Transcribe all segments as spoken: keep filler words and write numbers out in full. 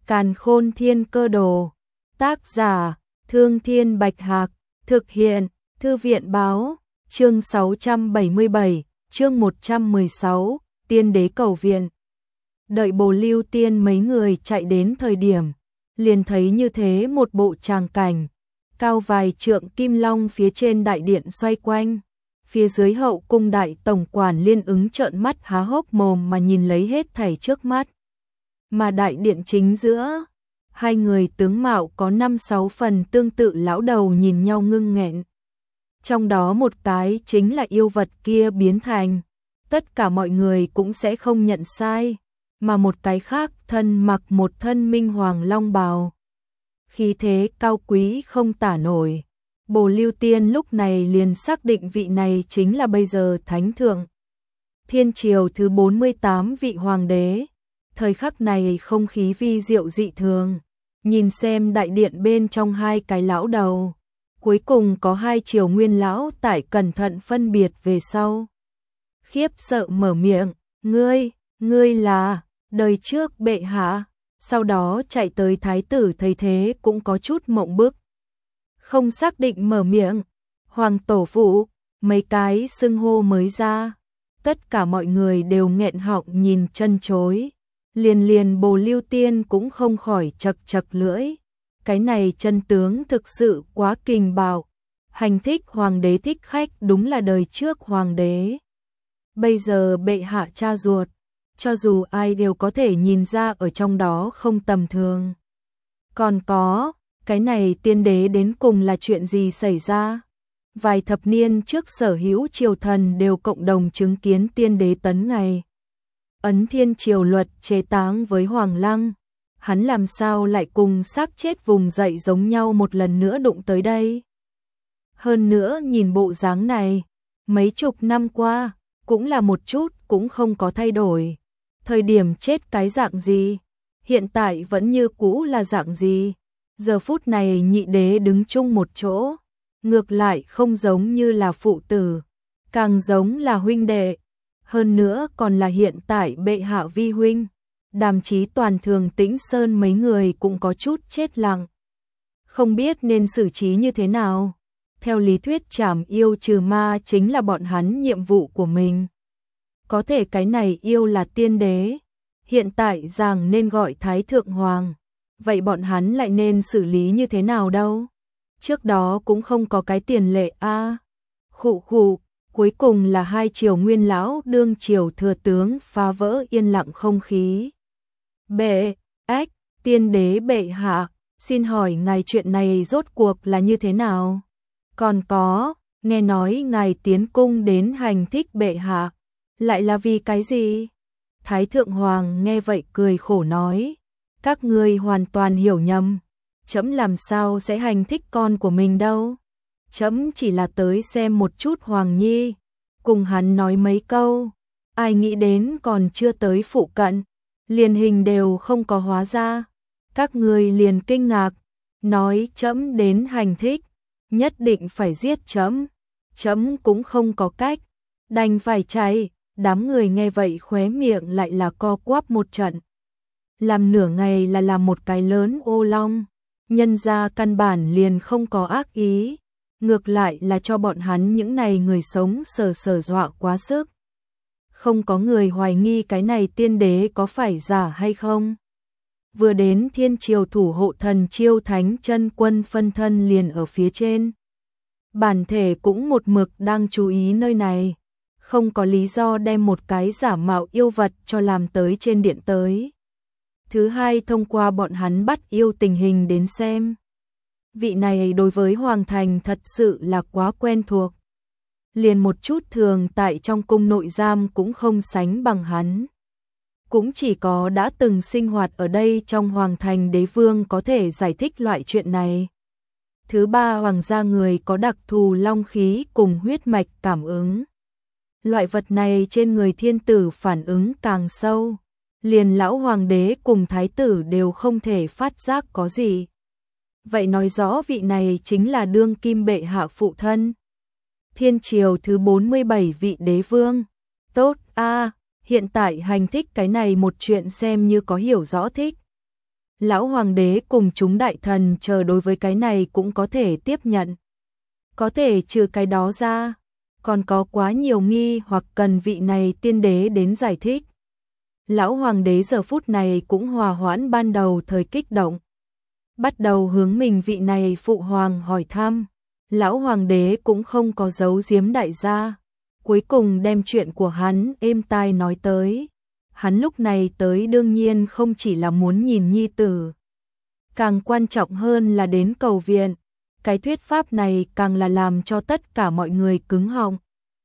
Càn Khôn Thiên Cơ Đồ. Tác giả: Thương Thiên Bạch Hạc. Thực hiện: Thư viện báo. Chương sáu trăm bảy mươi bảy, chương một trăm mười sáu, Tiên Đế cầu viện. Đợi Bồ Lưu Tiên mấy người chạy đến thời điểm, liền thấy như thế một bộ tràng cảnh, cao vài trượng kim long phía trên đại điện xoay quanh, phía dưới hậu cung đại tổng quản Liên ứng trợn mắt há hốc mồm mà nhìn lấy hết thảy trước mắt. Mà đại điện chính giữa, hai người tướng mạo có năm sáu phần tương tự lão đầu nhìn nhau ngưng nghẹn. Trong đó một cái chính là yêu vật kia biến thành, tất cả mọi người cũng sẽ không nhận sai, mà một cái khác thân mặc một thân minh hoàng long bào. Khí thế cao quý không tả nổi. Bồ Lưu Tiên lúc này liền xác định vị này chính là bây giờ Thánh Thượng Thiên Triều thứ bốn mươi tám vị hoàng đế. Thời khắc này không khí vi diệu dị thường, nhìn xem đại điện bên trong hai cái lão đầu, cuối cùng có hai triều nguyên lão tại cẩn thận phân biệt về sau. Khiếp sợ mở miệng, ngươi, ngươi là, đời trước bệ hạ. Sau đó chạy tới thái tử thấy thế cũng có chút mộng bức. Không xác định mở miệng, hoàng tổ phụ, mấy cái xưng hô mới ra. Tất cả mọi người đều nghẹn họng nhìn chân chối. Liền liền Bồ Lưu Tiên cũng không khỏi chật chật lưỡi. Cái này chân tướng thực sự quá kinh bạo. Hành thích hoàng đế thích khách đúng là đời trước hoàng đế. Bây giờ bệ hạ cha ruột, cho dù ai đều có thể nhìn ra ở trong đó không tầm thường. Còn có, cái này tiên đế đến cùng là chuyện gì xảy ra? Vài thập niên trước sở hữu triều thần đều cộng đồng chứng kiến tiên đế tấn ngày ấn thiên triều luật chế táng với Hoàng Lăng. Hắn làm sao lại cùng xác chết vùng dậy giống nhau một lần nữa đụng tới đây? Hơn nữa nhìn bộ dáng này, mấy chục năm qua, cũng là một chút cũng không có thay đổi. Thời điểm chết cái dạng gì, hiện tại vẫn như cũ là dạng gì. Giờ phút này nhị đế đứng chung một chỗ, ngược lại không giống như là phụ tử, càng giống là huynh đệ. Hơn nữa còn là hiện tại bệ hạ vi huynh. Đàm Chí Toàn Thường Tĩnh Sơn mấy người cũng có chút chết lặng, không biết nên xử trí như thế nào. Theo lý thuyết trảm yêu trừ ma chính là bọn hắn nhiệm vụ của mình. Có thể cái này yêu là tiên đế, hiện tại rằng nên gọi Thái Thượng Hoàng, vậy bọn hắn lại nên xử lý như thế nào đâu? Trước đó cũng không có cái tiền lệ a. À, khụ khụ, cuối cùng là hai triều nguyên lão đương triều thừa tướng phá vỡ yên lặng không khí. Bệ, ách, tiên đế bệ hạ, xin hỏi ngài chuyện này rốt cuộc là như thế nào? Còn có, nghe nói ngài tiến cung đến hành thích bệ hạ, lại là vì cái gì? Thái Thượng Hoàng nghe vậy cười khổ nói, các ngươi hoàn toàn hiểu nhầm, trẫm làm sao sẽ hành thích con của mình đâu. Trẫm chỉ là tới xem một chút Hoàng Nhi, cùng hắn nói mấy câu, ai nghĩ đến còn chưa tới phụ cận, liền hình đều không có hóa ra. Các ngươi liền kinh ngạc, nói trẫm đến hành thích, nhất định phải giết trẫm. Trẫm cũng không có cách, đành phải chạy. Đám người nghe vậy khóe miệng lại là co quắp một trận. Làm nửa ngày là làm một cái lớn ô long, nhân ra căn bản liền không có ác ý, ngược lại là cho bọn hắn những này người sống sờ sờ dọa quá sức. Không có người hoài nghi cái này tiên đế có phải giả hay không. Vừa đến thiên triều thủ hộ thần Chiêu Thánh chân quân phân thân liền ở phía trên. Bản thể cũng một mực đang chú ý nơi này, không có lý do đem một cái giả mạo yêu vật cho làm tới trên điện tới. Thứ hai, thông qua bọn hắn bắt yêu tình hình đến xem. Vị này đối với Hoàng Thành thật sự là quá quen thuộc. Liền một chút thường tại trong cung nội giam cũng không sánh bằng hắn. Cũng chỉ có đã từng sinh hoạt ở đây trong Hoàng Thành đế vương có thể giải thích loại chuyện này. Thứ ba, hoàng gia người có đặc thù long khí cùng huyết mạch cảm ứng. Loại vật này trên người thiên tử phản ứng càng sâu, liền lão hoàng đế cùng thái tử đều không thể phát giác có gì. Vậy nói rõ vị này chính là đương kim bệ hạ phụ thân. Thiên triều thứ bốn mươi bảy vị đế vương. Tốt a, à, hiện tại hành thích cái này một chuyện xem như có hiểu rõ thích. Lão hoàng đế cùng chúng đại thần chờ đối với cái này cũng có thể tiếp nhận. Có thể trừ cái đó ra, còn có quá nhiều nghi hoặc cần vị này tiên đế đến giải thích. Lão hoàng đế giờ phút này cũng hòa hoãn ban đầu thời kích động. Bắt đầu hướng mình vị này phụ hoàng hỏi thăm. Lão hoàng đế cũng không có giấu giếm đại gia. Cuối cùng đem chuyện của hắn êm tai nói tới. Hắn lúc này tới đương nhiên không chỉ là muốn nhìn nhi tử. Càng quan trọng hơn là đến cầu viện. Cái thuyết pháp này càng là làm cho tất cả mọi người cứng họng.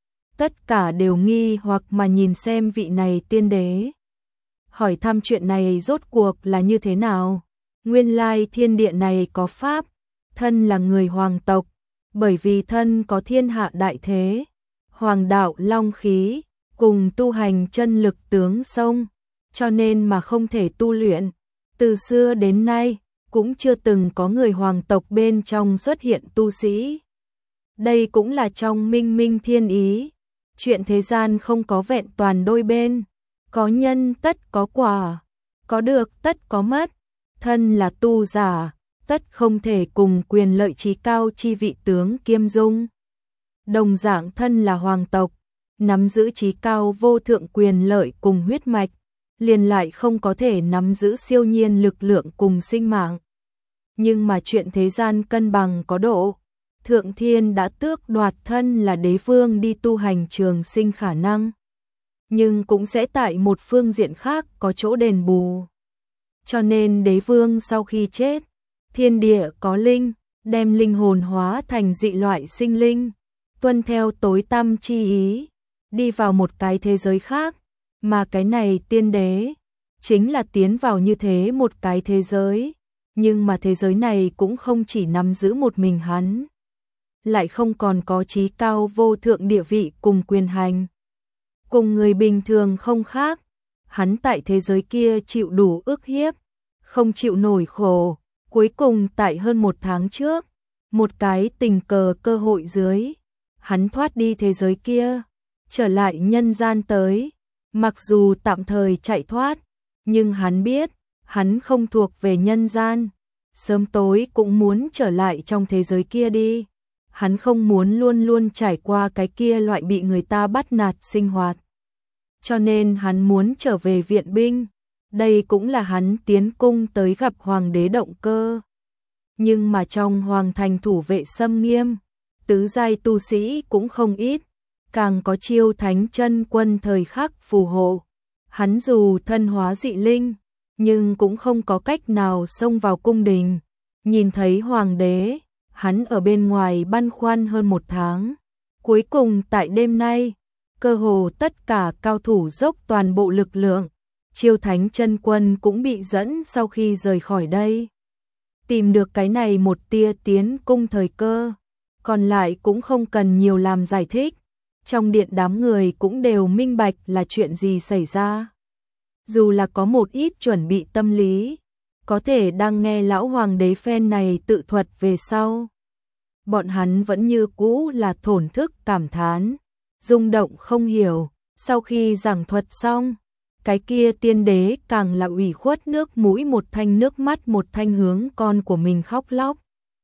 Tất cả đều nghi hoặc mà nhìn xem vị này tiên đế. Hỏi thăm chuyện này rốt cuộc là như thế nào? Nguyên lai thiên địa này có pháp, thân là người hoàng tộc, bởi vì thân có thiên hạ đại thế, hoàng đạo long khí, cùng tu hành chân lực tướng sông, cho nên mà không thể tu luyện. Từ xưa đến nay, cũng chưa từng có người hoàng tộc bên trong xuất hiện tu sĩ. Đây cũng là trong minh minh thiên ý, chuyện thế gian không có vẹn toàn đôi bên, có nhân tất có quả, có được tất có mất, thân là tu giả, tất không thể cùng quyền lợi trí cao chi vị tướng kiêm dung. Đồng dạng thân là hoàng tộc, nắm giữ trí cao vô thượng quyền lợi cùng huyết mạch, liền lại không có thể nắm giữ siêu nhiên lực lượng cùng sinh mạng. Nhưng mà chuyện thế gian cân bằng có độ, Thượng Thiên đã tước đoạt thân là đế vương đi tu hành trường sinh khả năng, nhưng cũng sẽ tại một phương diện khác có chỗ đền bù. Cho nên đế vương sau khi chết, thiên địa có linh, đem linh hồn hóa thành dị loại sinh linh, tuân theo tối tăm chi ý, đi vào một cái thế giới khác, mà cái này tiên đế, chính là tiến vào như thế một cái thế giới, nhưng mà thế giới này cũng không chỉ nắm giữ một mình hắn, lại không còn có trí cao vô thượng địa vị cùng quyền hành. Cùng người bình thường không khác, hắn tại thế giới kia chịu đủ ức hiếp, không chịu nổi khổ, cuối cùng tại hơn một tháng trước, một cái tình cờ cơ hội dưới, hắn thoát đi thế giới kia, trở lại nhân gian tới, mặc dù tạm thời chạy thoát, nhưng hắn biết, hắn không thuộc về nhân gian, sớm tối cũng muốn trở lại trong thế giới kia đi, hắn không muốn luôn luôn trải qua cái kia loại bị người ta bắt nạt sinh hoạt. Cho nên hắn muốn trở về viện binh, đây cũng là hắn tiến cung tới gặp hoàng đế động cơ. Nhưng mà trong hoàng thành thủ vệ xâm nghiêm, tứ giai tu sĩ cũng không ít, càng có chiêu thánh chân quân thời khắc phù hộ. Hắn dù thân hóa dị linh, nhưng cũng không có cách nào xông vào cung đình. Nhìn thấy hoàng đế, hắn ở bên ngoài băn khoăn hơn một tháng. Cuối cùng tại đêm nay, cơ hồ tất cả cao thủ dốc toàn bộ lực lượng, chiêu thánh chân quân cũng bị dẫn sau khi rời khỏi đây. Tìm được cái này một tia tiến cung thời cơ, còn lại cũng không cần nhiều làm giải thích. Trong điện đám người cũng đều minh bạch là chuyện gì xảy ra. Dù là có một ít chuẩn bị tâm lý, có thể đang nghe lão hoàng đế phen này tự thuật về sau. Bọn hắn vẫn như cũ là thổn thức cảm thán, rung động không hiểu. Sau khi giảng thuật xong, cái kia tiên đế càng là ủy khuất nước mũi một thanh nước mắt một thanh hướng con của mình khóc lóc.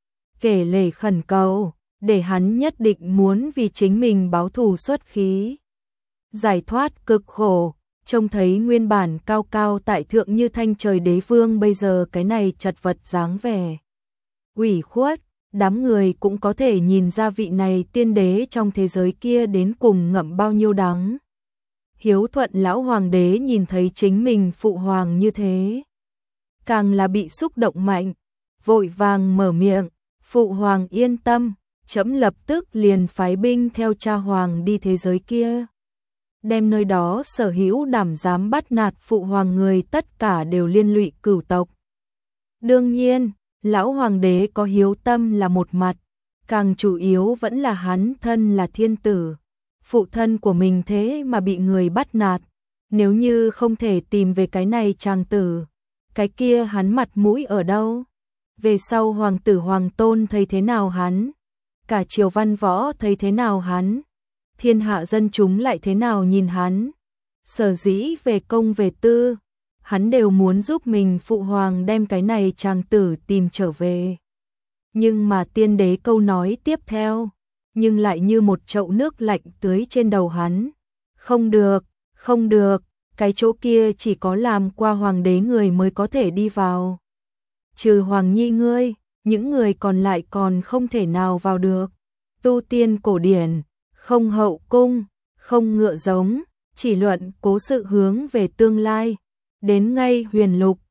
Kể lể khẩn cầu, để hắn nhất định muốn vì chính mình báo thù xuất khí. Giải thoát cực khổ, trông thấy nguyên bản cao cao tại thượng như thanh trời đế vương bây giờ cái này chật vật dáng vẻ. Ủy khuất, đám người cũng có thể nhìn ra vị này tiên đế trong thế giới kia đến cùng ngậm bao nhiêu đắng. Hiếu thuận lão hoàng đế nhìn thấy chính mình phụ hoàng như thế, càng là bị xúc động mạnh, vội vàng mở miệng, phụ hoàng yên tâm, trẫm lập tức liền phái binh theo cha hoàng đi thế giới kia. Đem nơi đó sở hữu đảm dám bắt nạt phụ hoàng người tất cả đều liên lụy cửu tộc. Đương nhiên, lão hoàng đế có hiếu tâm là một mặt, càng chủ yếu vẫn là hắn thân là thiên tử. Phụ thân của mình thế mà bị người bắt nạt, nếu như không thể tìm về cái này chàng tử, cái kia hắn mặt mũi ở đâu? Về sau hoàng tử hoàng tôn thấy thế nào hắn? Cả triều văn võ thấy thế nào hắn? Thiên hạ dân chúng lại thế nào nhìn hắn? Sở dĩ về công về tư, hắn đều muốn giúp mình phụ hoàng đem cái này chàng tử tìm trở về. Nhưng mà tiên đế câu nói tiếp theo, nhưng lại như một chậu nước lạnh tưới trên đầu hắn. Không được, không được, cái chỗ kia chỉ có làm qua hoàng đế người mới có thể đi vào. Trừ hoàng nhi ngươi, những người còn lại còn không thể nào vào được. Tu tiên cổ điển, không hậu cung, không ngựa giống, chỉ luận cố sự hướng về tương lai. Đến ngay huyền lục,